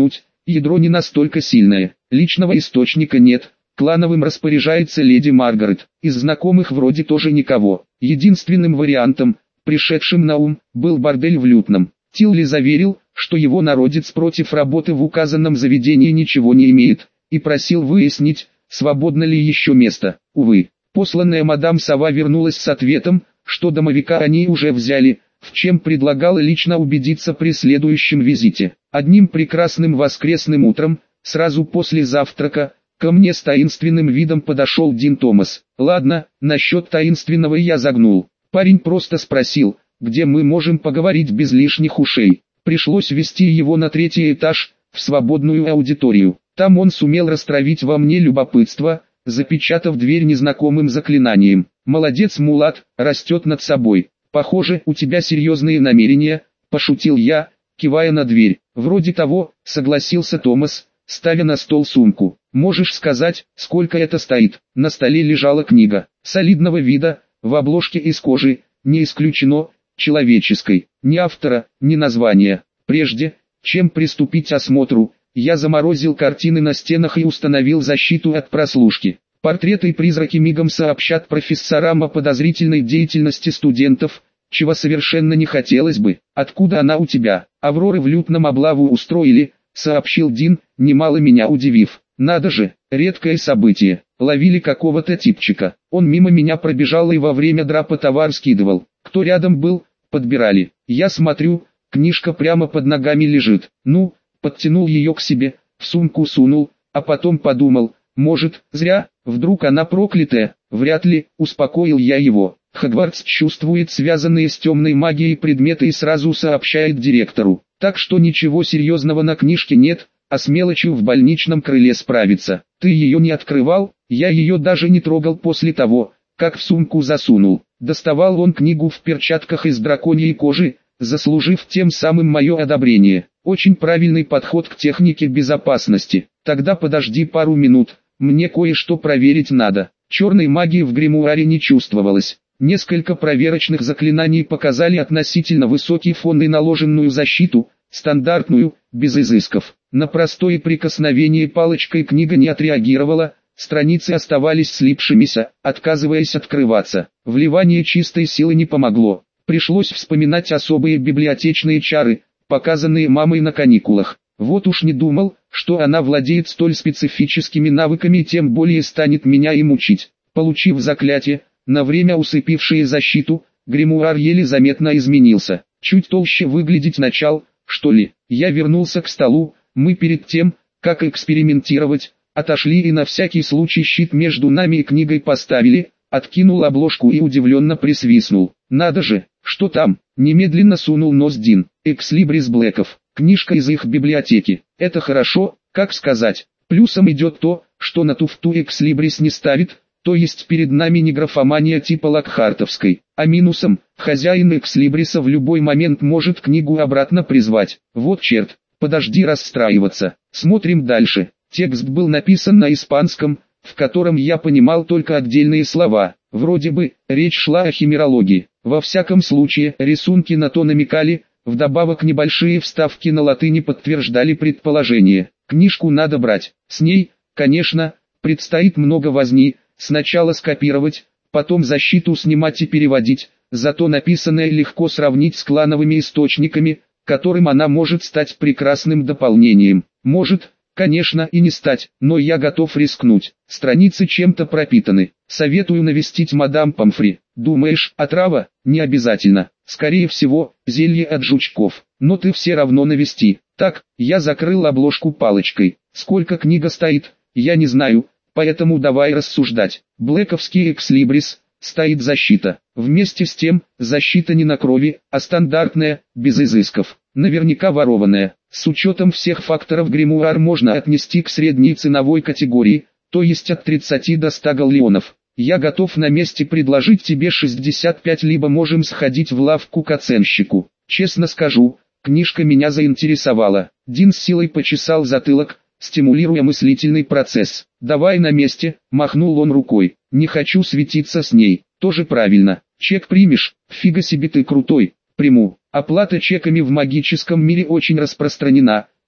ядро не настолько сильное, личного источника нет, клановым распоряжается леди Маргарет, из знакомых вроде тоже никого. Единственным вариантом, пришедшим на ум, был бордель в Лютном. Тилли заверил, что его народец против работы в указанном заведении ничего не имеет, и просил выяснить, свободно ли еще место. Увы, посланная мадам Сова вернулась с ответом, что домовика они уже взяли, в чем предлагала лично убедиться при следующем визите. Одним прекрасным воскресным утром, сразу после завтрака, ко мне с таинственным видом подошел Дин Томас. Ладно, насчет таинственного я загнул. Парень просто спросил, где мы можем поговорить без лишних ушей. Пришлось вести его на 3-й этаж, в свободную аудиторию. Там он сумел растравить во мне любопытство, запечатав дверь незнакомым заклинанием. «Молодец, Мулат, растет над собой. Похоже, у тебя серьезные намерения», – пошутил я, кивая на дверь. «Вроде того», – согласился Томас, ставя на стол сумку. «Можешь сказать, сколько это стоит?» На столе лежала книга, солидного вида, в обложке из кожи, не исключено, человеческой. Ни автора, ни названия. Прежде, чем приступить к осмотру, я заморозил картины на стенах и установил защиту от прослушки. Портреты и призраки мигом сообщат профессорам о подозрительной деятельности студентов, чего совершенно не хотелось бы. «Откуда она у тебя?» «Авроры в Лютном облаву устроили», — сообщил Дин, немало меня удивив. «Надо же, редкое событие. Ловили какого-то типчика. Он мимо меня пробежал и во время драпа товар скидывал. Кто рядом был, подбирали. Я смотрю, книжка прямо под ногами лежит. Ну, подтянул ее к себе, в сумку сунул, а потом подумал, может, зря, вдруг она проклятая, вряд ли, успокоил я его. Хогвартс чувствует связанные с темной магией предметы и сразу сообщает директору. Так что ничего серьезного на книжке нет, а с мелочью в больничном крыле справиться. Ты ее не открывал? Я ее даже не трогал после того, как в сумку засунул. Доставал он книгу в перчатках из драконьей кожи, заслужив тем самым мое одобрение. Очень правильный подход к технике безопасности. Тогда подожди пару минут, мне кое-что проверить надо. Черной магии в гримуаре не чувствовалось. Несколько проверочных заклинаний показали относительно высокий фон и наложенную защиту, стандартную, без изысков. На простое прикосновение палочкой книга не отреагировала, страницы оставались слипшимися, отказываясь открываться. Вливание чистой силы не помогло. Пришлось вспоминать особые библиотечные чары, показанные мамой на каникулах. Вот уж не думал, что она владеет столь специфическими навыками и тем более станет меня им учить. Получив заклятие, на время усыпившее защиту, гримуар еле заметно изменился. Чуть толще выглядеть начал, что ли. Я вернулся к столу, мы перед тем, как экспериментировать, отошли и на всякий случай щит между нами и книгой поставили, откинул обложку и удивленно присвистнул. Надо же, что там? Немедленно сунул нос Дин. Экслибрис Блэков, книжка из их библиотеки. Это хорошо, как сказать. Плюсом идет то, что на туфту Экслибрис не ставит, то есть перед нами не графомания типа Локхартовской. А минусом, хозяин Экслибриса в любой момент может книгу обратно призвать. Вот черт, подожди расстраиваться. Смотрим дальше. Текст был написан на испанском, в котором я понимал только отдельные слова. Вроде бы, речь шла о химерологии. Во всяком случае, рисунки на то намекали, вдобавок небольшие вставки на латыни подтверждали предположение. Книжку надо брать. С ней, конечно, предстоит много возни, сначала скопировать, потом защиту снимать и переводить, зато написанное легко сравнить с клановыми источниками, которым она может стать прекрасным дополнением. Может, конечно, и не стать, но я готов рискнуть. Страницы чем-то пропитаны. Советую навестить мадам Помфри. Думаешь, отрава? Не обязательно. Скорее всего, зелье от жучков. Но ты все равно навести. Так, я закрыл обложку палочкой. Сколько книга стоит, я не знаю, поэтому давай рассуждать. Блэковский Экслибрис, стоит защита. Вместе с тем, защита не на крови, а стандартная, без изысков. Наверняка ворованная. С учетом всех факторов гримуар можно отнести к средней ценовой категории, то есть от 30 до 100 галлеонов. Я готов на месте предложить тебе 65, либо можем сходить в лавку к оценщику. Честно скажу, книжка меня заинтересовала. Дин с силой почесал затылок, стимулируя мыслительный процесс. «Давай на месте», — махнул он рукой. «Не хочу светиться с ней». «Тоже правильно. Чек примешь? Фига себе ты крутой». «Приму. Оплата чеками в магическом мире очень распространена»,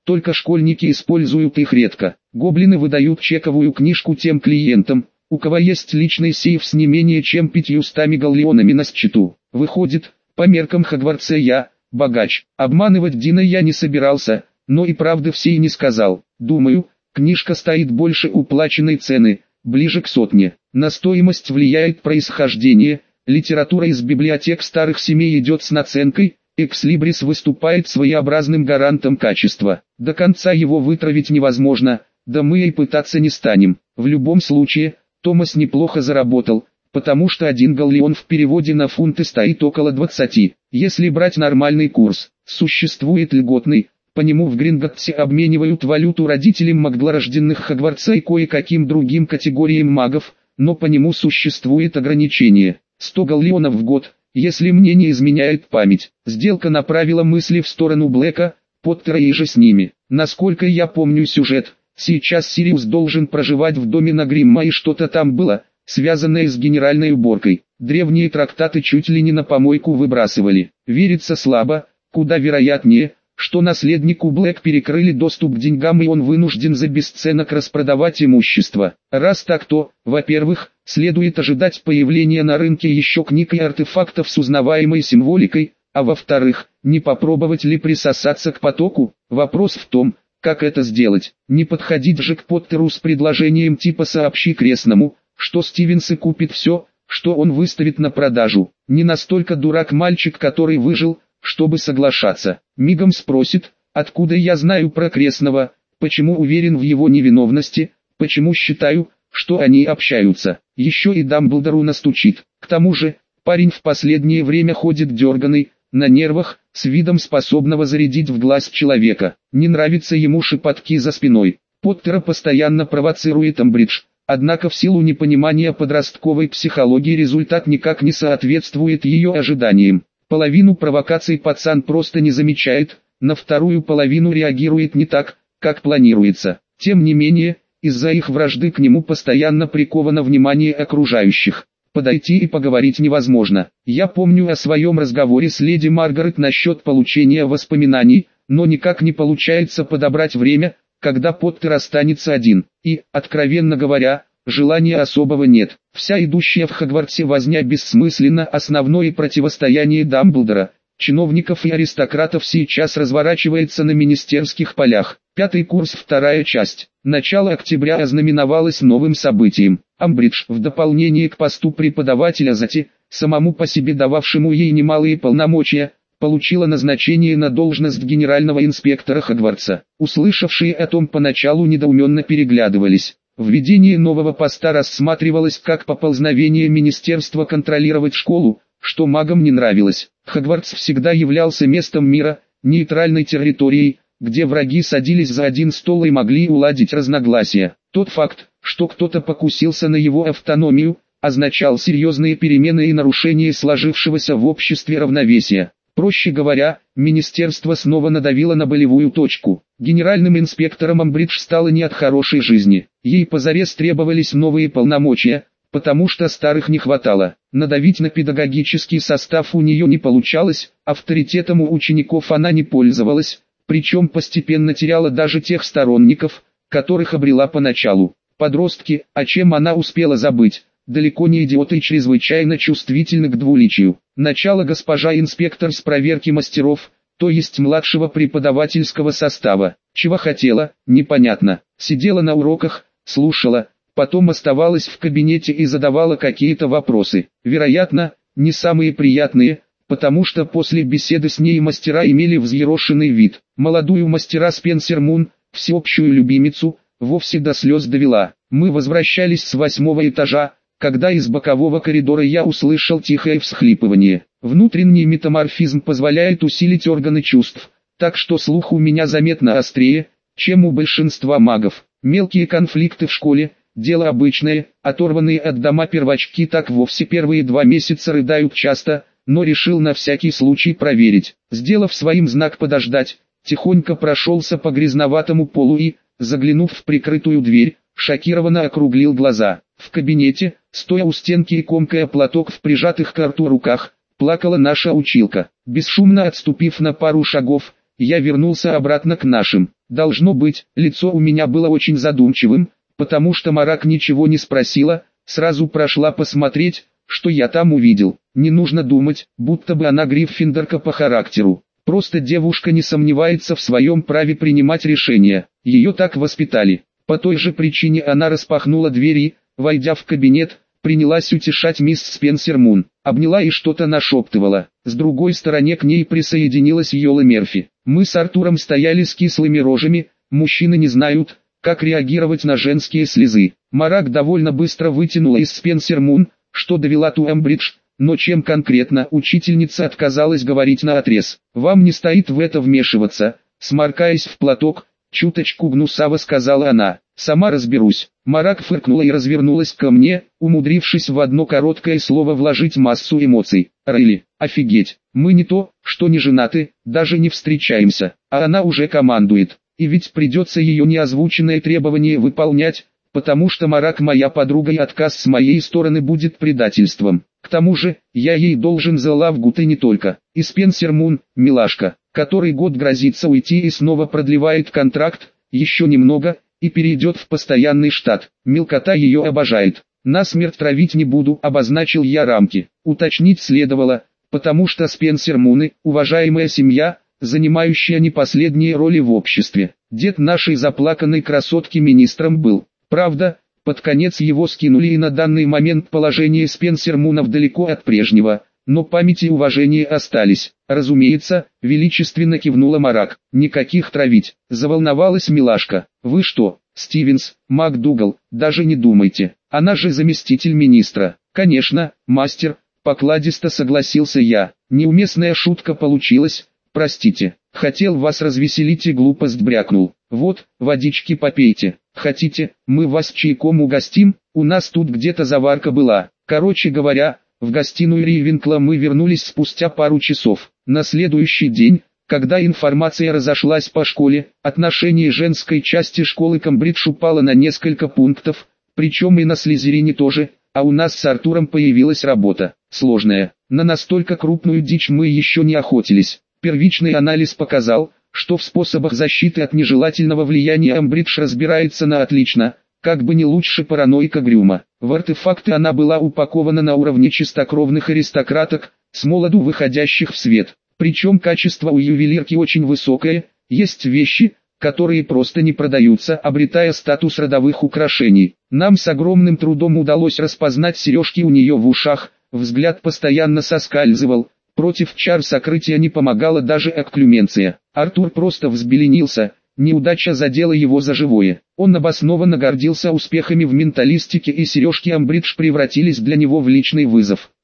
только школьники используют их редко. Гоблины выдают чековую книжку тем клиентам, у кого есть личный сейф с не менее чем 500 галлеонами на счету. Выходит, по меркам Хогвартса я богач. Обманывать Дина я не собирался, но и правды всей не сказал. Думаю, книжка стоит больше уплаченной цены, ближе к 100. На стоимость влияет происхождение. Литература из библиотек старых семей идет с наценкой. Экслибрис выступает своеобразным гарантом качества. До конца его вытравить невозможно, да мы и пытаться не станем. В любом случае, Томас неплохо заработал, потому что 1 галлеон в переводе на фунты стоит около 20. Если брать нормальный курс, существует льготный, по нему в Гринготтсе обменивают валюту родителям магдлорожденных Хогвартса и кое-каким другим категориям магов, но по нему существует ограничение. 100 галлеонов в год, если мне не изменяет память. Сделка направила мысли в сторону Блэка, Поттера и же с ними. Насколько я помню сюжет, сейчас Сириус должен проживать в доме на Гримма и что-то там было, связанное с генеральной уборкой. Древние трактаты чуть ли не на помойку выбрасывали. Верится слабо, куда вероятнее, что наследнику Блэк перекрыли доступ к деньгам и он вынужден за бесценок распродавать имущество. Раз так, то, во-первых, следует ожидать появления на рынке еще книг и артефактов с узнаваемой символикой, а во-вторых, не попробовать ли присосаться к потоку? Вопрос в том, как это сделать. Не подходить же к Поттеру с предложением типа «сообщи крестному», что Стивенс и купит все, что он выставит на продажу. Не настолько дурак мальчик, который выжил, чтобы соглашаться. Мигом спросит, откуда я знаю про крестного, почему уверен в его невиновности, почему считаю, что они общаются. Еще и Дамблдору настучит. К тому же, парень в последнее время ходит дерганый, на нервах, с видом способного зарядить в глаз человека. Не нравятся ему шепотки за спиной. Поттера постоянно провоцирует Амбридж. Однако в силу непонимания подростковой психологии результат никак не соответствует ее ожиданиям. Половину провокаций пацан просто не замечает, на вторую половину реагирует не так, как планируется. Тем не менее, из-за их вражды к нему постоянно приковано внимание окружающих. Подойти и поговорить невозможно. Я помню о своем разговоре с леди Маргарет насчет получения воспоминаний, но никак не получается подобрать время, когда Поттер останется один. И, откровенно говоря, желания особого нет. Вся идущая в Хогвартсе возня бессмысленна. Основное противостояние Дамблдора, чиновников и аристократов сейчас разворачивается на министерских полях. 5-й курс, 2-я часть. Начало октября ознаменовалось новым событием. Амбридж, в дополнение к посту преподавателя ЗАТи, самому по себе дававшему ей немалые полномочия, получила назначение на должность генерального инспектора Хогвартса. Услышавшие о том поначалу недоуменно переглядывались. Введение нового поста рассматривалось как поползновение министерства контролировать школу, что магам не нравилось. Хогвартс всегда являлся местом мира, нейтральной территорией, где враги садились за один стол и могли уладить разногласия. Тот факт, что кто-то покусился на его автономию, означал серьезные перемены и нарушение сложившегося в обществе равновесия. Проще говоря, министерство снова надавило на болевую точку. Генеральным инспектором Амбридж стало не от хорошей жизни. Ей позарез требовались новые полномочия, потому что старых не хватало. Надавить на педагогический состав у нее не получалось, авторитетом у учеников она не пользовалась, причем постепенно теряла даже тех сторонников, которых обрела поначалу. Подростки, о чем она успела забыть, далеко не идиоты и чрезвычайно чувствительны к двуличию. Начало госпожа инспектор с проверки мастеров, то есть младшего преподавательского состава. Чего хотела, непонятно. Сидела на уроках, слушала, потом оставалась в кабинете и задавала какие-то вопросы. Вероятно, не самые приятные, потому что после беседы с ней мастера имели взъерошенный вид. Молодую мастера Спенсер Мун, всеобщую любимицу, вовсе до слез довела. Мы возвращались с 8-го этажа, когда из бокового коридора я услышал тихое всхлипывание. Внутренний метаморфизм позволяет усилить органы чувств, так что слух у меня заметно острее, чем у большинства магов. Мелкие конфликты в школе – дело обычное, оторванные от дома первочки так вовсе первые 2 месяца рыдают часто, но решил на всякий случай проверить. Сделав своим знак подождать, тихонько прошелся по грязноватому полу и, заглянув в прикрытую дверь, шокированно округлил глаза. В кабинете, стоя у стенки и комкая платок в прижатых к рту руках, плакала наша училка. Бесшумно отступив на пару шагов, я вернулся обратно к нашим. Должно быть, лицо у меня было очень задумчивым, потому что Марак ничего не спросила, сразу прошла посмотреть, что я там увидел. Не нужно думать, будто бы она Гриффиндорка по характеру. Просто девушка не сомневается в своем праве принимать решения. Ее так воспитали. По той же причине она распахнула двери, войдя в кабинет, принялась утешать мисс Спенсер Мун. Обняла и что-то нашептывала. С другой стороны к ней присоединилась Йола Мерфи. Мы с Артуром стояли с кислыми рожами, мужчины не знают, как реагировать на женские слезы. Марак довольно быстро вытянула из Спенсер Мун, что довела Туэмбридж, но чем конкретно учительница отказалась говорить наотрез. «Вам не стоит в это вмешиваться», сморкаясь в платок, чуточку гнусаво сказала она. «Сама разберусь». Марак фыркнула и развернулась ко мне, умудрившись в одно короткое слово вложить массу эмоций. «Рейли, офигеть, мы не то, что не женаты, даже не встречаемся, а она уже командует. И ведь придется ее неозвученное требование выполнять, потому что Марак моя подруга и отказ с моей стороны будет предательством. К тому же, я ей должен за Лавгут и не только. И Спенсер Мун, милашка, который год грозится уйти и снова продлевает контракт, еще немного, и перейдет в постоянный штат. Мелкота ее обожает. Насмерть травить не буду, обозначил я рамки. Уточнить следовало, потому что Спенсер Муны, уважаемая семья, занимающая не последние роли в обществе. Дед нашей заплаканной красотки министром был. Правда, под конец его скинули и на данный момент положение Спенсер Мунов далеко от прежнего, но память и уважение остались. Разумеется, величественно кивнула Марак. Никаких травить, заволновалась милашка. Вы что, Стивенс, МакДугал, даже не думайте, она же заместитель министра. Конечно, мастер, покладисто согласился я. Неуместная шутка получилась, простите. Хотел вас развеселить и глупость брякнул. Вот, водички попейте. Хотите, мы вас чайком угостим? У нас тут где-то заварка была. Короче говоря, в гостиную Ривенкла мы вернулись спустя пару часов. На следующий день, когда информация разошлась по школе, отношение женской части школы Камбридж упало на несколько пунктов, причем и на Слизерине тоже, а у нас с Артуром появилась работа. Сложная. На настолько крупную дичь мы еще не охотились. Первичный анализ показал, что в способах защиты от нежелательного влияния Амбридж разбирается на отлично, как бы не лучше параноика Грюма. В артефакты она была упакована на уровне чистокровных аристократок, с молоду выходящих в свет. Причем качество у ювелирки очень высокое, есть вещи, которые просто не продаются, обретая статус родовых украшений. Нам с огромным трудом удалось распознать сережки у нее в ушах, взгляд постоянно соскальзывал. Против чар сокрытия не помогала даже экклюменция. Артур просто взбеленился, неудача задела его за живое. Он обоснованно гордился успехами в менталистике, и сережки Амбридж превратились для него в личный вызов.